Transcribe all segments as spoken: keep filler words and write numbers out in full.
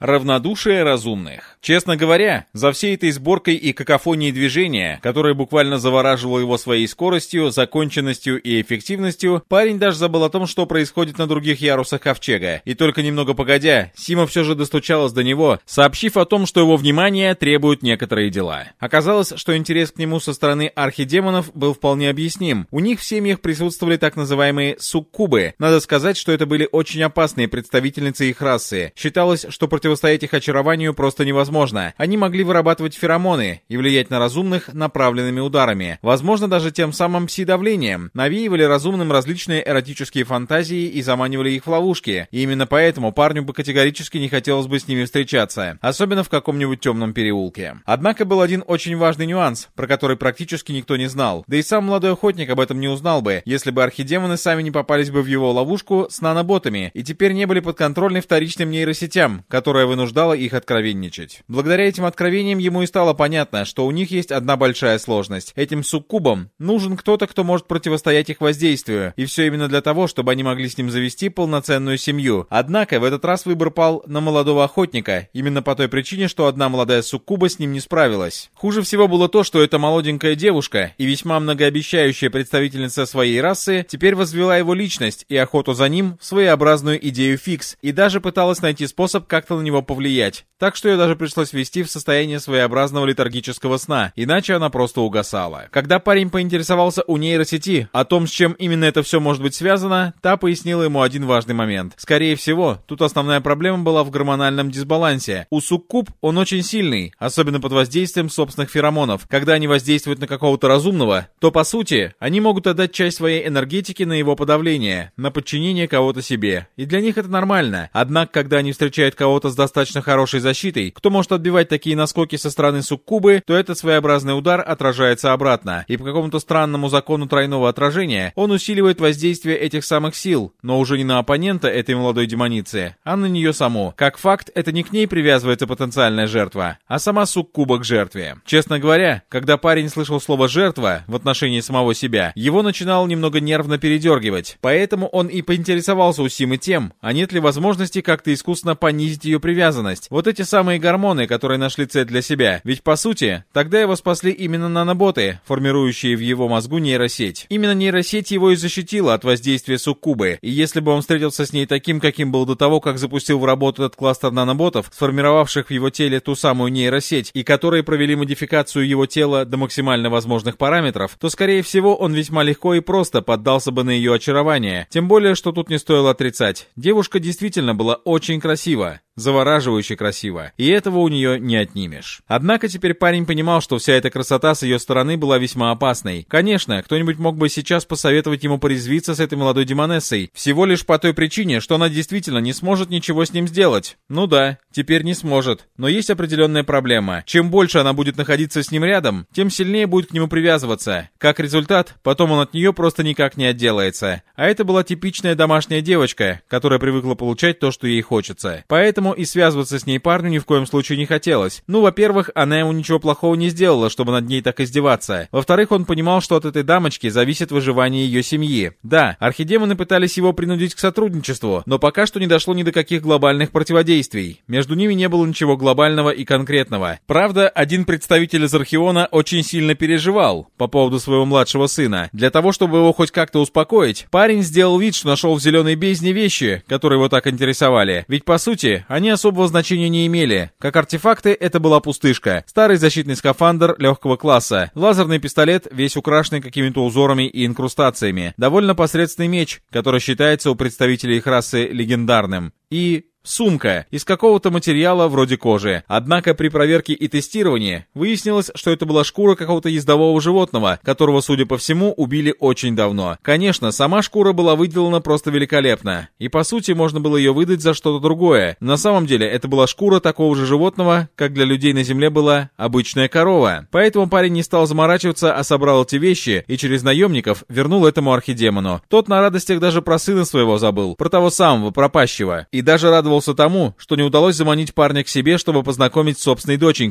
Равнодушие разумных. Честно говоря, за всей этой сборкой и какофонией движения, которая буквально завораживала его своей скоростью, законченностью и эффективностью, парень даже забыл о том, что происходит на других ярусах ковчега. И только немного погодя, Сима все же достучалась до него, сообщив о том, что его внимание требуют некоторые дела. Оказалось, что интерес к нему со стороны архидемонов был вполне объясним. У них в семьях присутствовали так называемые суккубы. Надо сказать, что это были очень опасные представительницы их расы. Считалось, что противостоять их очарованию просто невозможно. Они могли вырабатывать феромоны и влиять на разумных направленными ударами. Возможно, даже тем самым пси-давлением. Навеивали разумным различные эротические фантазии и заманивали их в ловушки. И именно поэтому парню бы категорически не хотелось бы с ними встречаться. Особенно в каком-нибудь темном переулке. Однако был один очень важный нюанс, про который практически никто не знал. Да и сам молодой охотник об этом не узнал бы, если бы архидемоны сами не попались бы в его ловушку с наноботами и теперь не были подконтрольны вторичным нейросетям, которая вынуждала их откровенничать. Благодаря этим откровениям ему и стало понятно, что у них есть одна большая сложность. Этим суккубам нужен кто-то, кто может противостоять их воздействию, и все именно для того, чтобы они могли с ним завести полноценную семью. Однако в этот раз выбор пал на молодого охотника, именно по той причине, что одна молодая суккуба с ним не справилась. Хуже всего было то, что эта молоденькая девушка и весьма многообещающая представительница своей расы теперь возвела его личность и охоту за ним в своеобразную идею фикс, и даже пыталась найти способ как-то на него повлиять. Так что ее даже пришлось ввести в состояние своеобразного летаргического сна, иначе она просто угасала. Когда парень поинтересовался у нейросети о том, с чем именно это все может быть связано, та пояснила ему один важный момент. Скорее всего, тут основная проблема была в гормональном дисбалансе. У суккуб он очень сильный, особенно под воздействием собственных феромонов. Когда они воздействуют на какого-то разумного, то по сути, они могут отдать часть своей энергетики на его подавление, на подчинение кого-то себе. И для них это нормально. Однако, когда они встречают кого-то с достаточно хорошей защитой, кто может отбивать такие наскоки со стороны суккубы, то этот своеобразный удар отражается обратно. И по какому-то странному закону тройного отражения он усиливает воздействие этих самых сил, но уже не на оппонента этой молодой демоницы, а на нее саму. Как факт, это не к ней привязывается потенциальная жертва, а сама суккуба к жертве. Честно говоря, когда парень слышал слово «жертва» в отношении самого себя, его начинало немного нервно передергивать. Поэтому он и поинтересовался у Симы тем, а нет ли возможности как-то искусственно понизить ее привязанность. Вот эти самые гормоны, которые нашли цель для себя. Ведь по сути, тогда его спасли именно наноботы, формирующие в его мозгу нейросеть. Именно нейросеть его и защитила от воздействия суккубы. И если бы он встретился с ней таким, каким был до того, как запустил в работу этот кластер наноботов, сформировавших в его теле ту самую нейросеть, и которые провели модификацию его тела до максимально возможных параметров, то, скорее всего, он весьма легко и просто поддался бы на ее очарование. Тем более, что тут не стоило отрицать. Девушка действительно была очень красива. Завораживающе красиво, и этого у нее не отнимешь. Однако теперь парень понимал, что вся эта красота с ее стороны была весьма опасной. Конечно, кто-нибудь мог бы сейчас посоветовать ему порезвиться с этой молодой демонессой, всего лишь по той причине, что она действительно не сможет ничего с ним сделать. Ну да, теперь не сможет, но есть определенная проблема. Чем больше она будет находиться с ним рядом, тем сильнее будет к нему привязываться. Как результат, потом он от нее просто никак не отделается. А это была типичная домашняя девочка, которая привыкла получать то, что ей хочется. Поэтому и связываться с ней парню ни в коем случае не хотелось. Ну, во-первых, она ему ничего плохого не сделала, чтобы над ней так издеваться. Во-вторых, он понимал, что от этой дамочки зависит выживание ее семьи. Да, архидемоны пытались его принудить к сотрудничеству, но пока что не дошло ни до каких глобальных противодействий. Между ними не было ничего глобального и конкретного. Правда, один представитель из Архиона очень сильно переживал по поводу своего младшего сына. Для того, чтобы его хоть как-то успокоить, парень сделал вид, что нашел в зеленой бездне вещи, которые его так интересовали. Ведь по сути, они особого значения не имели. Как артефакты, это была пустышка. Старый защитный скафандр легкого класса. Лазерный пистолет, весь украшенный какими-то узорами и инкрустациями. Довольно посредственный меч, который считается у представителей их расы легендарным. И... сумка из какого-то материала вроде кожи. Однако при проверке и тестировании выяснилось, что это была шкура какого-то ездового животного, которого, судя по всему, убили очень давно. Конечно, сама шкура была выделана просто великолепно. И по сути можно было ее выдать за что-то другое. На самом деле это была шкура такого же животного, как для людей на земле была обычная корова. Поэтому парень не стал заморачиваться, а собрал эти вещи и через наемников вернул этому архидемону. Тот на радостях даже про сына своего забыл, про того самого пропащего. И даже радовался тому, что не удалось заманить парня к себе, чтобы познакомить с собственной доченькой.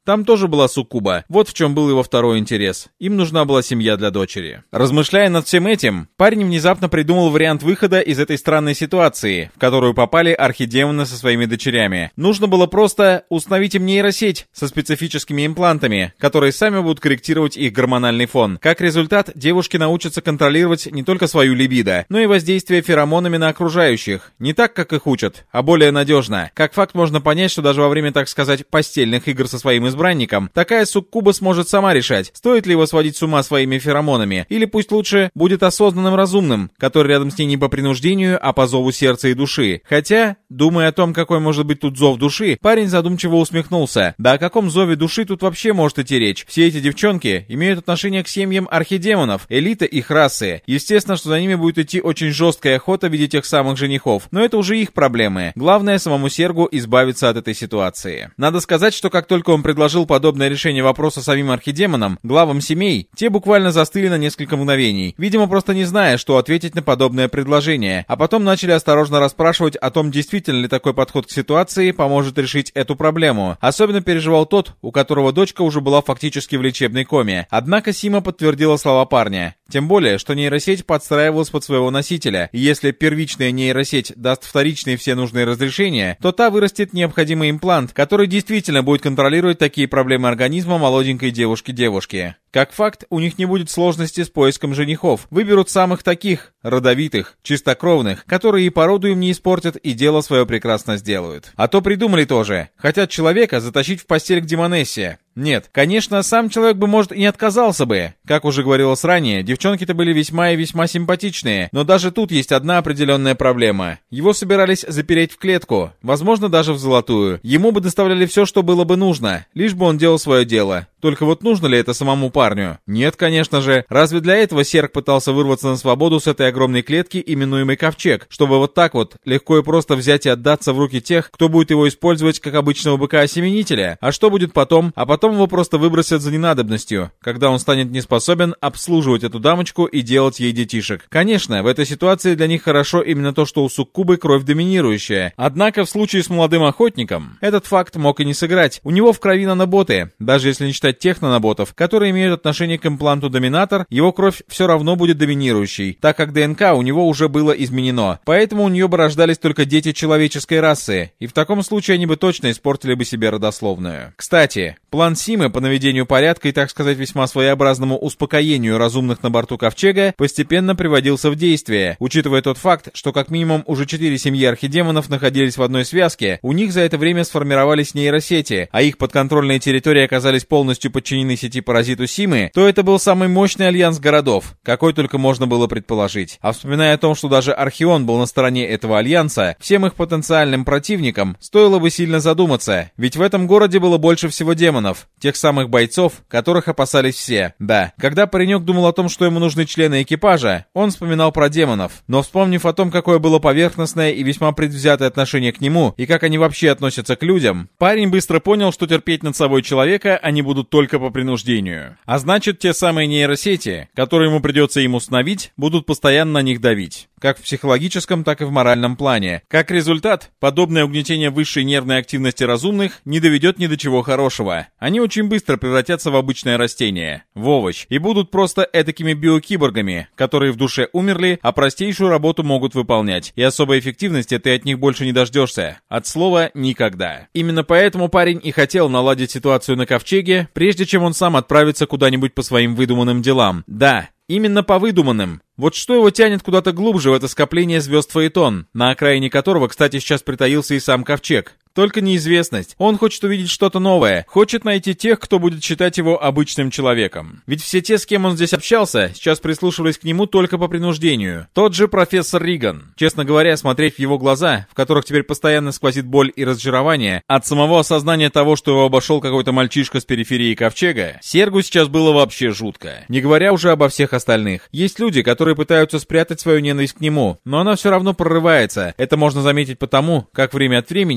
Там тоже была суккуба. Вот в чем был его второй интерес. Им нужна была семья для дочери. Размышляя над всем этим, парень внезапно придумал вариант выхода из этой странной ситуации, в которую попали архидемоны со своими дочерями. Нужно было просто установить им нейросеть со специфическими имплантами, которые сами будут корректировать их гормональный фон. Как результат, девушки научатся контролировать не только свою либидо, но и воздействие феромонами на окружающих. Не так, как их учат, а более надежно. Как факт можно понять, что даже во время, так сказать, постельных игр со своим избранником, такая суккуба сможет сама решать, стоит ли его сводить с ума своими феромонами, или пусть лучше будет осознанным разумным, который рядом с ней не по принуждению, а по зову сердца и души. Хотя, думая о том, какой может быть тут зов души, парень задумчиво усмехнулся. Да о каком зове души тут вообще может идти речь? Все эти девчонки имеют отношение к семьям архидемонов, элита их расы. Естественно, что за ними будет идти очень жесткая охота в виде тех самых женихов, но это уже их проблемы. Главное самому Сергу избавиться от этой ситуации. Надо сказать, что как только он предложил подобное решение вопроса самим архидемонам, главам семей, те буквально застыли на несколько мгновений, видимо, просто не зная, что ответить на подобное предложение, а потом начали осторожно расспрашивать о том, действительно ли такой подход к ситуации поможет решить эту проблему. Особенно переживал тот, у которого дочка уже была фактически в лечебной коме. Однако Сима подтвердила слова парня. Тем более, что нейросеть подстраивалась под своего носителя, и если первичная нейросеть даст вторичные все нужные разрешения, то та вырастет необходимый имплант, который действительно будет контролировать такие проблемы организма молоденькой девушки-девушки. Как факт, у них не будет сложности с поиском женихов. Выберут самых таких, родовитых, чистокровных, которые и породу им не испортят, и дело свое прекрасно сделают. А то придумали тоже. Хотят человека затащить в постель к демонессе. Нет, конечно, сам человек бы, может, и не отказался бы. Как уже говорилось ранее, девчонки-то были весьма и весьма симпатичные, но даже тут есть одна определенная проблема. Его собирались запереть в клетку, возможно, даже в золотую. Ему бы доставляли все, что было бы нужно, лишь бы он делал свое дело. Только вот нужно ли это самому парню? Нет, конечно же. Разве для этого Серг пытался вырваться на свободу с этой огромной клетки, именуемой Ковчег, чтобы вот так вот легко и просто взять и отдаться в руки тех, кто будет его использовать как обычного быка-осеменителя? А что будет потом? А потом его просто выбросят за ненадобностью, когда он станет не способен обслуживать эту дамочку и делать ей детишек. Конечно, в этой ситуации для них хорошо именно то, что у суккубы кровь доминирующая. Однако в случае с молодым охотником этот факт мог и не сыграть. У него в крови наноботы, даже если не считать тех наноботов, которые имеют отношение к импланту доминатор, его кровь все равно будет доминирующей, так как ДНК у него уже было изменено. Поэтому у нее бы рождались только дети человеческой расы, и в таком случае они бы точно испортили бы себе родословную. Кстати, план Симы по наведению порядка и, так сказать, весьма своеобразному успокоению разумных на борту Ковчега постепенно приводился в действие. Учитывая тот факт, что как минимум уже четыре семьи архидемонов находились в одной связке, у них за это время сформировались нейросети, а их подконтрольные территории оказались полностью подчинены сети паразиту Симы, то это был самый мощный альянс городов, какой только можно было предположить. А вспоминая о том, что даже Архион был на стороне этого альянса, всем их потенциальным противникам стоило бы сильно задуматься, ведь в этом городе было больше всего демонов, тех самых бойцов, которых опасались все. Да, когда паренек думал о том, что ему нужны члены экипажа, он вспоминал про демонов, но вспомнив о том, какое было поверхностное и весьма предвзятое отношение к нему, и как они вообще относятся к людям, парень быстро понял, что терпеть над собой человека они будут только по принуждению. А значит, те самые нейросети, которые ему придется им установить, будут постоянно на них давить, как в психологическом, так и в моральном плане. Как результат, подобное угнетение высшей нервной активности разумных не доведет ни до чего хорошего. Они очень быстро превратятся в обычное растение, в овощ, и будут просто этакими биокиборгами, которые в душе умерли, а простейшую работу могут выполнять, и особой эффективности ты от них больше не дождешься. От слова «никогда». Именно поэтому парень и хотел наладить ситуацию на Ковчеге, прежде чем он сам отправится куда-нибудь по своим выдуманным делам. Да, именно по выдуманным. Вот что его тянет куда-то глубже в это скопление звезд Фаэтон, на окраине которого, кстати, сейчас притаился и сам Ковчег. Только неизвестность. Он хочет увидеть что-то новое, хочет найти тех, кто будет считать его обычным человеком. Ведь все те, с кем он здесь общался, сейчас прислушивались к нему только по принуждению. Тот же профессор Риган. Честно говоря, смотреть в его глаза, в которых теперь постоянно сквозит боль и разочарование, от самого осознания того, что его обошел какой-то мальчишка с периферии Ковчега, Сергу сейчас было вообще жутко. Не говоря уже обо всех остальных. Есть люди, которые пытаются спрятать свою ненависть к нему, но она все равно прорывается. Это можно заметить потому, как время от времени не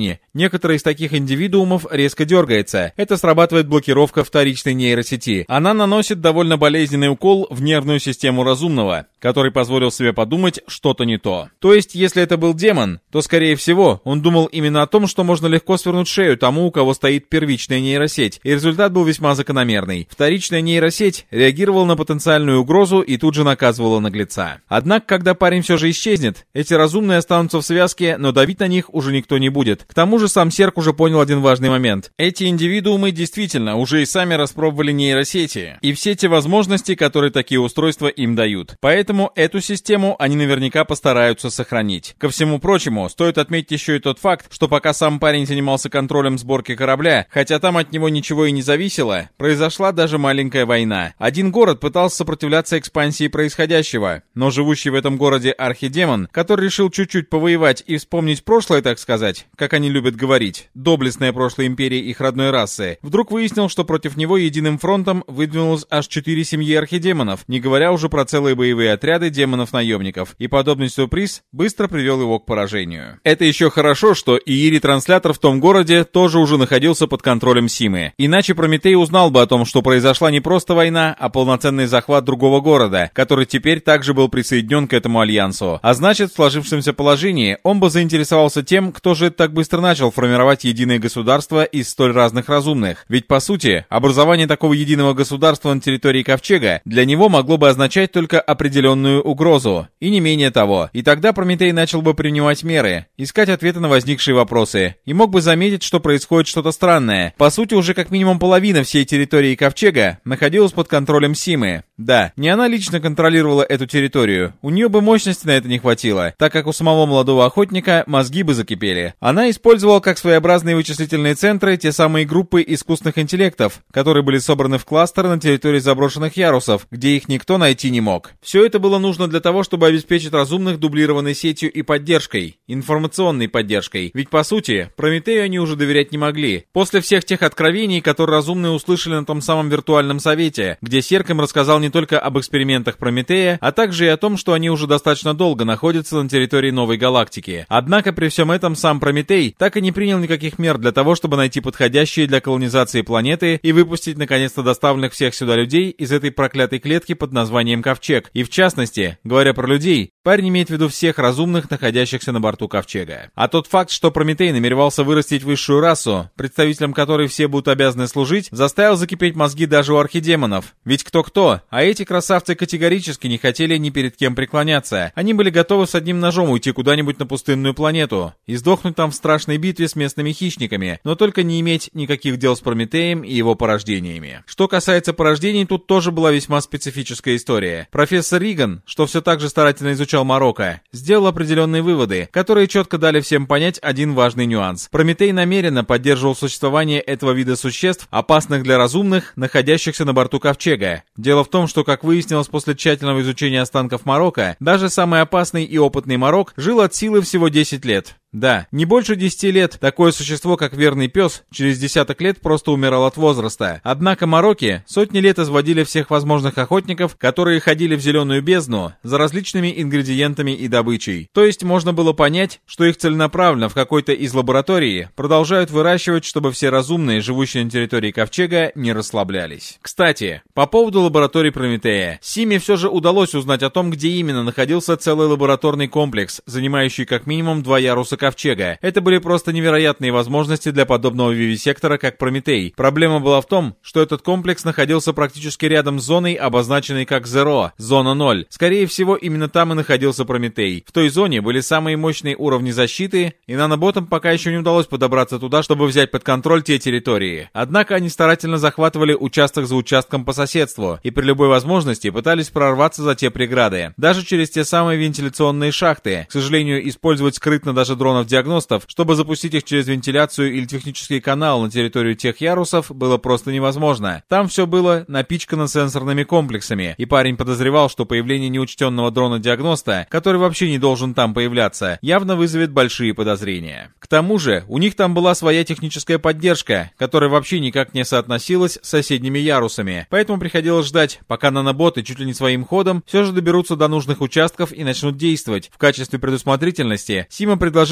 некоторые из таких индивидуумов резко дергается. Это срабатывает блокировка вторичной нейросети. Она наносит довольно болезненный укол в нервную систему разумного, который позволил себе подумать что-то не то. То есть, если это был демон, то, скорее всего, он думал именно о том, что можно легко свернуть шею тому, у кого стоит первичная нейросеть, и результат был весьма закономерный. Вторичная нейросеть реагировала на потенциальную угрозу и тут же наказывала наглеца. Однако, когда парень все же исчезнет, эти разумные останутся в связке, но давить на них уже никто не будет. К тому же сам Серк уже понял один важный момент. Эти индивидуумы действительно уже и сами распробовали нейросети и все те возможности, которые такие устройства им дают. Поэтому эту систему они наверняка постараются сохранить. Ко всему прочему, стоит отметить еще и тот факт, что пока сам парень занимался контролем сборки корабля, хотя там от него ничего и не зависело, произошла даже маленькая война. Один город пытался сопротивляться экспансии происходящего, но живущий в этом городе архидемон, который решил чуть-чуть повоевать и вспомнить прошлое, так сказать, как они любят говорить, доблестное прошлое империи их родной расы, вдруг выяснил, что против него единым фронтом выдвинулось аж четыре семьи архидемонов, не говоря уже про целые боевые отряды демонов-наемников, и подобный сюрприз быстро привел его к поражению. Это еще хорошо, что Иири-транслятор в том городе тоже уже находился под контролем Симы, иначе Прометей узнал бы о том, что произошла не просто война, а полноценный захват другого города, который теперь также был присоединен к этому альянсу. А значит, в сложившемся положении он бы заинтересовался тем, кто же так быстро начал формировать единое государство из столь разных разумных. Ведь, по сути, образование такого единого государства на территории Ковчега для него могло бы означать только определенную угрозу, и не менее того. И тогда Прометей начал бы принимать меры, искать ответы на возникшие вопросы, и мог бы заметить, что происходит что-то странное. По сути, уже как минимум половина всей территории Ковчега находилась под контролем Симы. Да, не она лично контролировала эту территорию, у нее бы мощности на это не хватило, так как у самого молодого охотника мозги бы закипели. Она использовала как своеобразные вычислительные центры те самые группы искусственных интеллектов, которые были собраны в кластер на территории заброшенных ярусов, где их никто найти не мог. Все это было нужно для того, чтобы обеспечить разумных дублированной сетью и поддержкой, информационной поддержкой, ведь по сути, Прометею они уже доверять не могли. После всех тех откровений, которые разумные услышали на том самом виртуальном совете, где Серк им рассказал не только об экспериментах Прометея, а также и о том, что они уже достаточно долго находятся на территории новой галактики. Однако при всем этом сам Прометей так и не принял никаких мер для того, чтобы найти подходящие для колонизации планеты и выпустить наконец-то доставленных всех сюда людей из этой проклятой клетки под названием Ковчег. И в частности, говоря про людей, парень имеет в виду всех разумных, находящихся на борту Ковчега. А тот факт, что Прометей намеревался вырастить высшую расу, представителям которой все будут обязаны служить, заставил закипеть мозги даже у архидемонов. Ведь кто-кто, а эти красавцы категорически не хотели ни перед кем преклоняться. Они были готовы с одним ножом уйти куда-нибудь на пустынную планету и сдохнуть там в страшной битве с местными хищниками, но только не иметь никаких дел с Прометеем и его порождениями. Что касается порождений, тут тоже была весьма специфическая история. Профессор Риган, что все так же старательно изучал Марокко, сделал определенные выводы, которые четко дали всем понять один важный нюанс. Прометей намеренно поддерживал существование этого вида существ, опасных для разумных, находящихся на борту Ковчега. Дело в том, что, как выяснилось после тщательного изучения останков Марокко, даже самый опасный и опытный Марок жил от силы всего десять лет. Да, не больше десяти лет такое существо, как верный пес, через десяток лет просто умирал от возраста. Однако Марокки сотни лет изводили всех возможных охотников, которые ходили в зеленую бездну за различными ингредиентами и добычей. То есть можно было понять, что их целенаправленно в какой-то из лабораторий продолжают выращивать, чтобы все разумные, живущие на территории Ковчега, не расслаблялись. Кстати, по поводу лаборатории Прометея. Симе все же удалось узнать о том, где именно находился целый лабораторный комплекс, занимающий как минимум два яруса Ковчега. Это были просто невероятные возможности для подобного вивисектора, как Прометей. Проблема была в том, что этот комплекс находился практически рядом с зоной, обозначенной как Zero, зона ноль. Скорее всего, именно там и находился Прометей. В той зоне были самые мощные уровни защиты, и наноботам пока еще не удалось подобраться туда, чтобы взять под контроль те территории. Однако они старательно захватывали участок за участком по соседству, и при любой возможности пытались прорваться за те преграды. Даже через те самые вентиляционные шахты. К сожалению, использовать скрытно даже дронов-диагностов, чтобы запустить их через вентиляцию или технический канал на территорию тех ярусов, было просто невозможно. Там все было напичкано сенсорными комплексами, и парень подозревал, что появление неучтенного дрона-диагноста, который вообще не должен там появляться, явно вызовет большие подозрения. К тому же, у них там была своя техническая поддержка, которая вообще никак не соотносилась с соседними ярусами, поэтому приходилось ждать, пока наноботы чуть ли не своим ходом все же доберутся до нужных участков и начнут действовать. В качестве предусмотрительности Сима предложил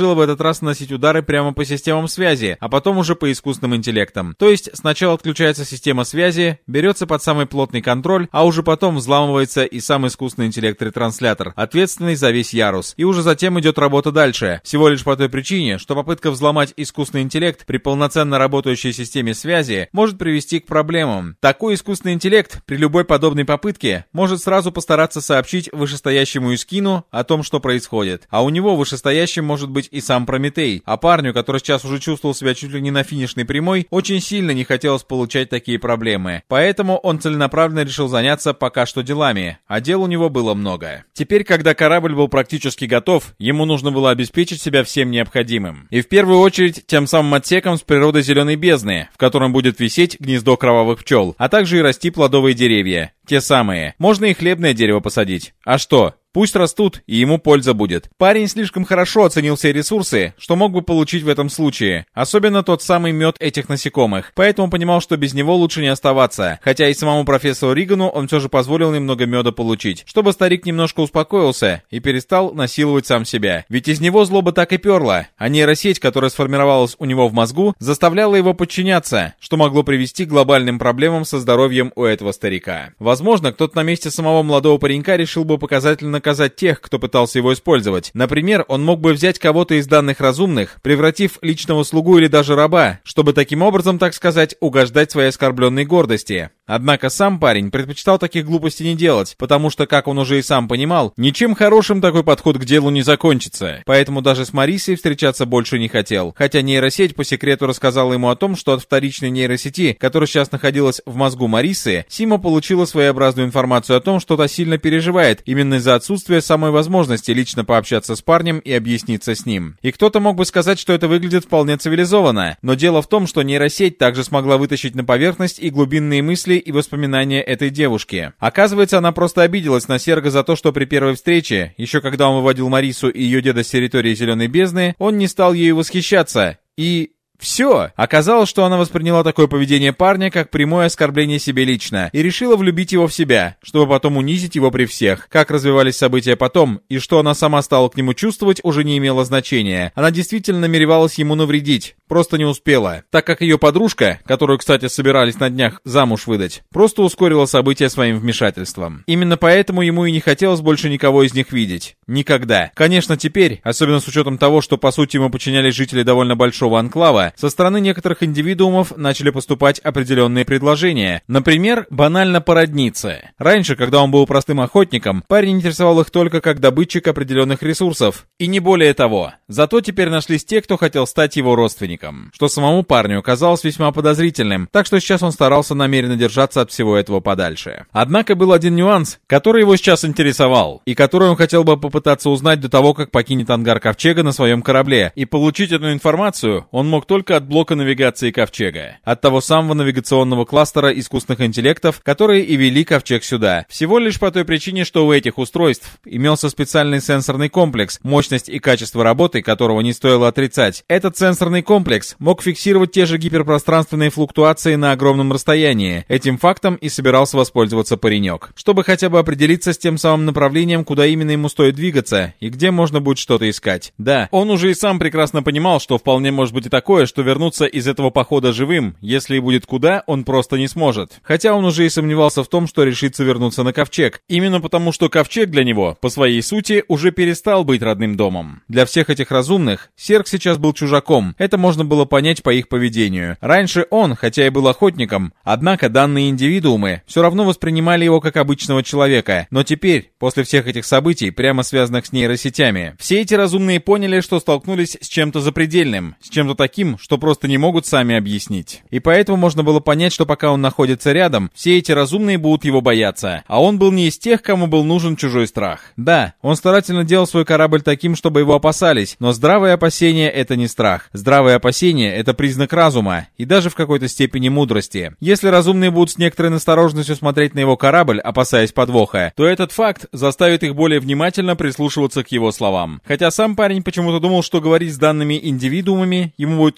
предложила в этот раз наносить удары прямо по системам связи, а потом уже по искусственным интеллектам. То есть сначала отключается система связи, берется под самый плотный контроль, а уже потом взламывается и сам искусственный интеллект-ретранслятор, ответственный за весь ярус. И уже затем идет работа дальше. Всего лишь по той причине, что попытка взломать искусственный интеллект при полноценно работающей системе связи может привести к проблемам. Такой искусственный интеллект при любой подобной попытке может сразу постараться сообщить вышестоящему Искину о том, что происходит. А у него вышестоящим может быть и сам Прометей. А парню, который сейчас уже чувствовал себя чуть ли не на финишной прямой, очень сильно не хотелось получать такие проблемы. Поэтому он целенаправленно решил заняться пока что делами, а дел у него было много. Теперь, когда корабль был практически готов, ему нужно было обеспечить себя всем необходимым. И в первую очередь тем самым отсеком с природой зеленой бездны, в котором будет висеть гнездо кровавых пчел, а также и расти плодовые деревья. Те самые. Можно и хлебное дерево посадить. А что? Пусть растут, и ему польза будет. Парень слишком хорошо оценил все ресурсы, что мог бы получить в этом случае. Особенно тот самый мед этих насекомых. Поэтому понимал, что без него лучше не оставаться. Хотя и самому профессору Ригану он все же позволил немного меда получить, чтобы старик немножко успокоился и перестал насиловать сам себя. Ведь из него злоба так и перла, а нейросеть, которая сформировалась у него в мозгу, заставляла его подчиняться, что могло привести к глобальным проблемам со здоровьем у этого старика. Возможно, кто-то на месте самого молодого паренька решил бы показательно наказать тех, кто пытался его использовать. Например, он мог бы взять кого-то из данных разумных, превратив личного слугу или даже раба, чтобы таким образом, так сказать, угождать своей оскорбленной гордости. Однако сам парень предпочитал таких глупостей не делать, потому что, как он уже и сам понимал, ничем хорошим такой подход к делу не закончится. Поэтому даже с Марисой встречаться больше не хотел. Хотя нейросеть по секрету рассказала ему о том, что от вторичной нейросети, которая сейчас находилась в мозгу Марисы, Сима получила своеобразную информацию о том, что та сильно переживает именно из-за отсутствия самой возможности лично пообщаться с парнем и объясниться с ним. И кто-то мог бы сказать, что это выглядит вполне цивилизованно, но дело в том, что нейросеть также смогла вытащить на поверхность и глубинные мысли и воспоминания этой девушки. Оказывается, она просто обиделась на Серга за то, что при первой встрече, еще когда он выводил Марису и ее деда с территории Зеленой бездны, он не стал ею восхищаться. И... Все. Оказалось, что она восприняла такое поведение парня как прямое оскорбление себе лично и решила влюбить его в себя, чтобы потом унизить его при всех. Как развивались события потом и что она сама стала к нему чувствовать, уже не имело значения. Она действительно намеревалась ему навредить, просто не успела, так как ее подружка, которую, кстати, собирались на днях замуж выдать, просто ускорила события своим вмешательством. Именно поэтому ему и не хотелось больше никого из них видеть. Никогда. Конечно, теперь, особенно с учетом того, что по сути ему подчинялись жители довольно большого анклава, со стороны некоторых индивидуумов начали поступать определенные предложения. Например, банально породниться. Раньше, когда он был простым охотником, парень интересовал их только как добытчик определенных ресурсов. И не более того. Зато теперь нашлись те, кто хотел стать его родственником. Что самому парню казалось весьма подозрительным, так что сейчас он старался намеренно держаться от всего этого подальше. Однако был один нюанс, который его сейчас интересовал, и который он хотел бы попытаться узнать до того, как покинет ангар Ковчега на своем корабле. И получить эту информацию он мог только от блока навигации Ковчега, от того самого навигационного кластера искусственных интеллектов, которые и вели Ковчег сюда. Всего лишь по той причине, что у этих устройств имелся специальный сенсорный комплекс, мощность и качество работы которого не стоило отрицать. Этот сенсорный комплекс мог фиксировать те же гиперпространственные флуктуации на огромном расстоянии. Этим фактом и собирался воспользоваться паренек, чтобы хотя бы определиться с тем самым направлением, куда именно ему стоит двигаться и где можно будет что-то искать. Да, он уже и сам прекрасно понимал, что вполне может быть и такое, что вернуться из этого похода живым, если и будет куда, он просто не сможет. Хотя он уже и сомневался в том, что решится вернуться на Ковчег. Именно потому, что Ковчег для него, по своей сути, уже перестал быть родным домом. Для всех этих разумных, Серг сейчас был чужаком. Это можно было понять по их поведению. Раньше он, хотя и был охотником, однако данные индивидуумы все равно воспринимали его как обычного человека. Но теперь, после всех этих событий, прямо связанных с нейросетями, все эти разумные поняли, что столкнулись с чем-то запредельным, с чем-то таким, что просто не могут сами объяснить. И поэтому можно было понять, что пока он находится рядом, все эти разумные будут его бояться. А он был не из тех, кому был нужен чужой страх. Да, он старательно делал свой корабль таким, чтобы его опасались, но здравое опасение — это не страх. Здравое опасение — это признак разума, и даже в какой-то степени мудрости. Если разумные будут с некоторой настороженностью смотреть на его корабль, опасаясь подвоха, то этот факт заставит их более внимательно прислушиваться к его словам. Хотя сам парень почему-то думал, что говорить с данными индивидуумами ему будет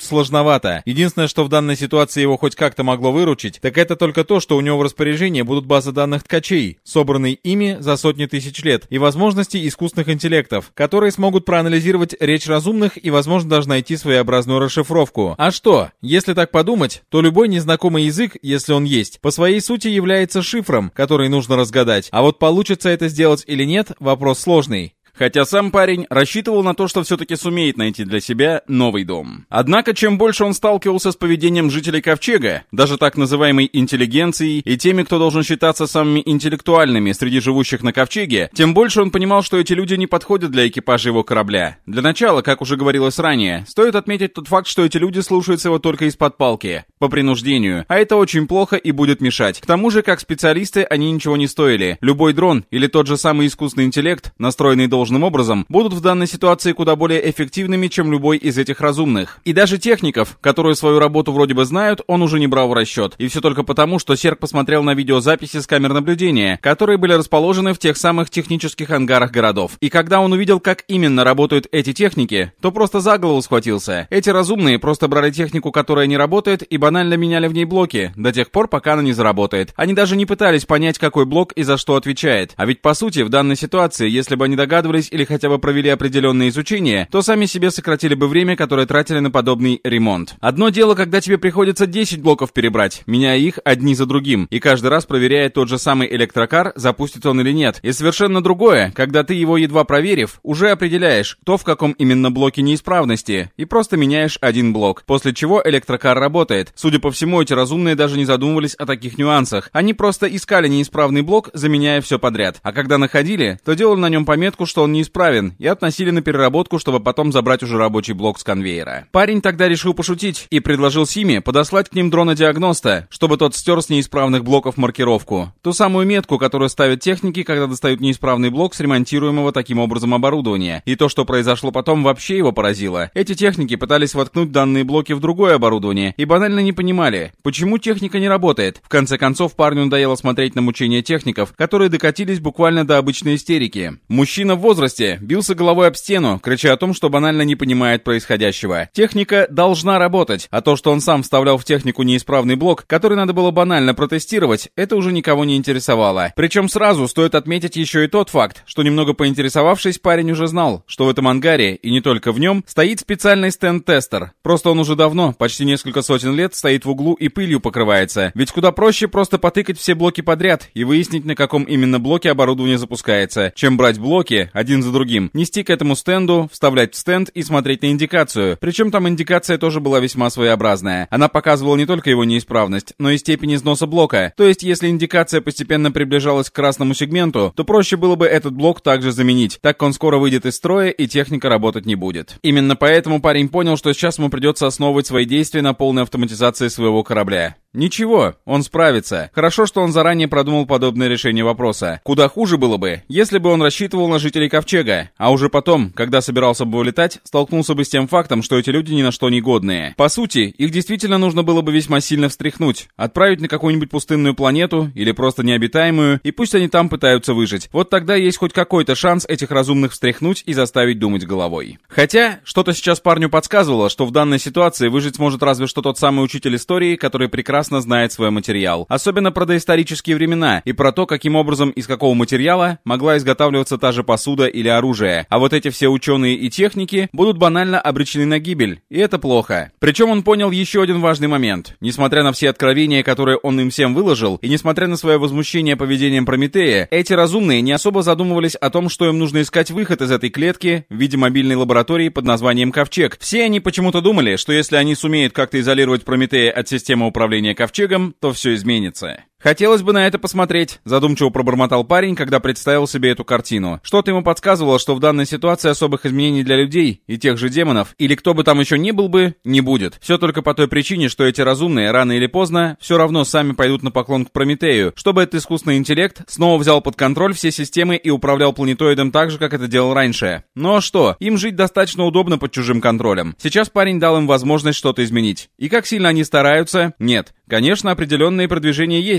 сложновато. Единственное, что в данной ситуации его хоть как-то могло выручить, так это только то, что у него в распоряжении будут базы данных ткачей, собранные ими за сотни тысяч лет, и возможности искусственных интеллектов, которые смогут проанализировать речь разумных и, возможно, даже найти своеобразную расшифровку. А что? Если так подумать, то любой незнакомый язык, если он есть, по своей сути является шифром, который нужно разгадать. А вот получится это сделать или нет, вопрос сложный. Хотя сам парень рассчитывал на то, что все-таки сумеет найти для себя новый дом. Однако, чем больше он сталкивался с поведением жителей Ковчега, даже так называемой интеллигенцией и теми, кто должен считаться самыми интеллектуальными среди живущих на Ковчеге, тем больше он понимал, что эти люди не подходят для экипажа его корабля. Для начала, как уже говорилось ранее, стоит отметить тот факт, что эти люди слушаются его только из-под палки, по принуждению, а это очень плохо и будет мешать. К тому же, как специалисты, они ничего не стоили. Любой дрон или тот же самый искусственный интеллект, настроенный должным образом, будут в данной ситуации куда более эффективными, чем любой из этих разумных. И даже техников, которые свою работу вроде бы знают, он уже не брал в расчет. И все только потому, что Серк посмотрел на видеозаписи с камер наблюдения, которые были расположены в тех самых технических ангарах городов. И когда он увидел, как именно работают эти техники, то просто за голову схватился. Эти разумные просто брали технику, которая не работает, и банально меняли в ней блоки, до тех пор, пока она не заработает. Они даже не пытались понять, какой блок и за что отвечает. А ведь по сути, в данной ситуации, если бы они догадывались или хотя бы провели определенные изучения, то сами себе сократили бы время, которое тратили на подобный ремонт. Одно дело, когда тебе приходится десять блоков перебрать, меняя их одни за другим, и каждый раз проверяя тот же самый электрокар, запустит он или нет. И совершенно другое, когда ты его, едва проверив, уже определяешь, кто в каком именно блоке неисправности, и просто меняешь один блок, после чего электрокар работает. Судя по всему, эти разумные даже не задумывались о таких нюансах. Они просто искали неисправный блок, заменяя все подряд. А когда находили, то делали на нем пометку, что он неисправен, и относили на переработку, чтобы потом забрать уже рабочий блок с конвейера. Парень тогда решил пошутить и предложил Симе подослать к ним дрона-диагноста, чтобы тот стер с неисправных блоков маркировку. Ту самую метку, которую ставят техники, когда достают неисправный блок с ремонтируемого таким образом оборудования. И то, что произошло потом, вообще его поразило. Эти техники пытались воткнуть данные блоки в другое оборудование и банально не понимали, почему техника не работает. В конце концов, парню надоело смотреть на мучения техников, которые докатились буквально до обычной истерики. Мужчина в возрасте бился головой об стену, крича о том, что банально не понимает происходящего. Техника должна работать, а то, что он сам вставлял в технику неисправный блок, который надо было банально протестировать, это уже никого не интересовало. Причем сразу стоит отметить еще и тот факт, что немного поинтересовавшись, парень уже знал, что в этом ангаре, и не только в нем, стоит специальный стенд-тестер. Просто он уже давно, почти несколько сотен лет, стоит в углу и пылью покрывается. Ведь куда проще просто потыкать все блоки подряд и выяснить, на каком именно блоке оборудование запускается, чем брать блоки один за другим, нести к этому стенду, вставлять в стенд и смотреть на индикацию. Причем там индикация тоже была весьма своеобразная. Она показывала не только его неисправность, но и степень износа блока. То есть, если индикация постепенно приближалась к красному сегменту, то проще было бы этот блок также заменить, так как он скоро выйдет из строя и техника работать не будет. Именно поэтому парень понял, что сейчас ему придется основывать свои действия на полной автоматизации своего корабля. Ничего, он справится. Хорошо, что он заранее продумал подобное решение вопроса. Куда хуже было бы, если бы он рассчитывал на жителей Ковчега, а уже потом, когда собирался бы улетать, столкнулся бы с тем фактом, что эти люди ни на что не годные. По сути, их действительно нужно было бы весьма сильно встряхнуть, отправить на какую-нибудь пустынную планету или просто необитаемую, и пусть они там пытаются выжить. Вот тогда есть хоть какой-то шанс этих разумных встряхнуть и заставить думать головой. Хотя, что-то сейчас парню подсказывало, что в данной ситуации выжить сможет разве что тот самый учитель истории, который прекрасно знает свой материал. Особенно про доисторические времена и про то, каким образом из какого материала могла изготавливаться та же посуда или оружие. А вот эти все ученые и техники будут банально обречены на гибель, и это плохо. Причем он понял еще один важный момент. Несмотря на все откровения, которые он им всем выложил, и несмотря на свое возмущение поведением Прометея, эти разумные не особо задумывались о том, что им нужно искать выход из этой клетки в виде мобильной лаборатории под названием Ковчег. Все они почему-то думали, что если они сумеют как-то изолировать Прометея от системы управления Ковчегом, то все изменится. «Хотелось бы на это посмотреть», — задумчиво пробормотал парень, когда представил себе эту картину. Что-то ему подсказывало, что в данной ситуации особых изменений для людей и тех же демонов, или кто бы там еще ни был бы, не будет. Все только по той причине, что эти разумные рано или поздно все равно сами пойдут на поклон к Прометею, чтобы этот искусственный интеллект снова взял под контроль все системы и управлял планетоидом так же, как это делал раньше. Ну а что? Им жить достаточно удобно под чужим контролем. Сейчас парень дал им возможность что-то изменить. И как сильно они стараются? Нет. Конечно, определенные продвижения есть,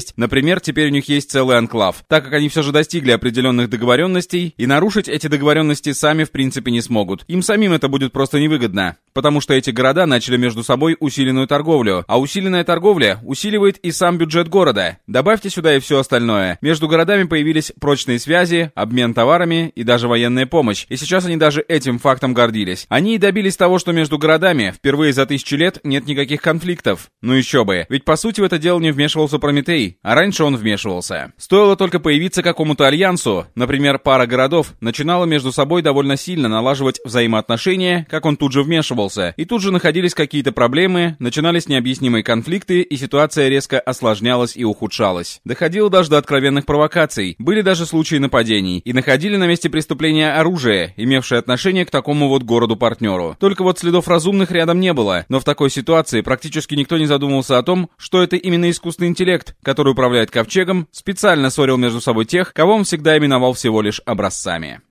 есть. Например, теперь у них есть целый анклав, так как они все же достигли определенных договоренностей, и нарушить эти договоренности сами в принципе не смогут. Им самим это будет просто невыгодно, потому что эти города начали между собой усиленную торговлю, а усиленная торговля усиливает и сам бюджет города. Добавьте сюда и все остальное. Между городами появились прочные связи, обмен товарами и даже военная помощь, и сейчас они даже этим фактом гордились. Они и добились того, что между городами впервые за тысячи лет нет никаких конфликтов. Ну еще бы, ведь по сути в это дело не вмешивался Прометей, а раньше он вмешивался. Стоило только появиться какому-то альянсу, например, пара городов, начинала между собой довольно сильно налаживать взаимоотношения, как он тут же вмешивался, и тут же находились какие-то проблемы, начинались необъяснимые конфликты, и ситуация резко осложнялась и ухудшалась. Доходило даже до откровенных провокаций, были даже случаи нападений, и находили на месте преступления оружие, имевшее отношение к такому вот городу-партнеру. Только вот следов разумных рядом не было, но в такой ситуации практически никто не задумывался о том, что это именно искусственный интеллект, который управляет ковчегом, специально ссорил между собой тех, кого он всегда именовал всего лишь образцами.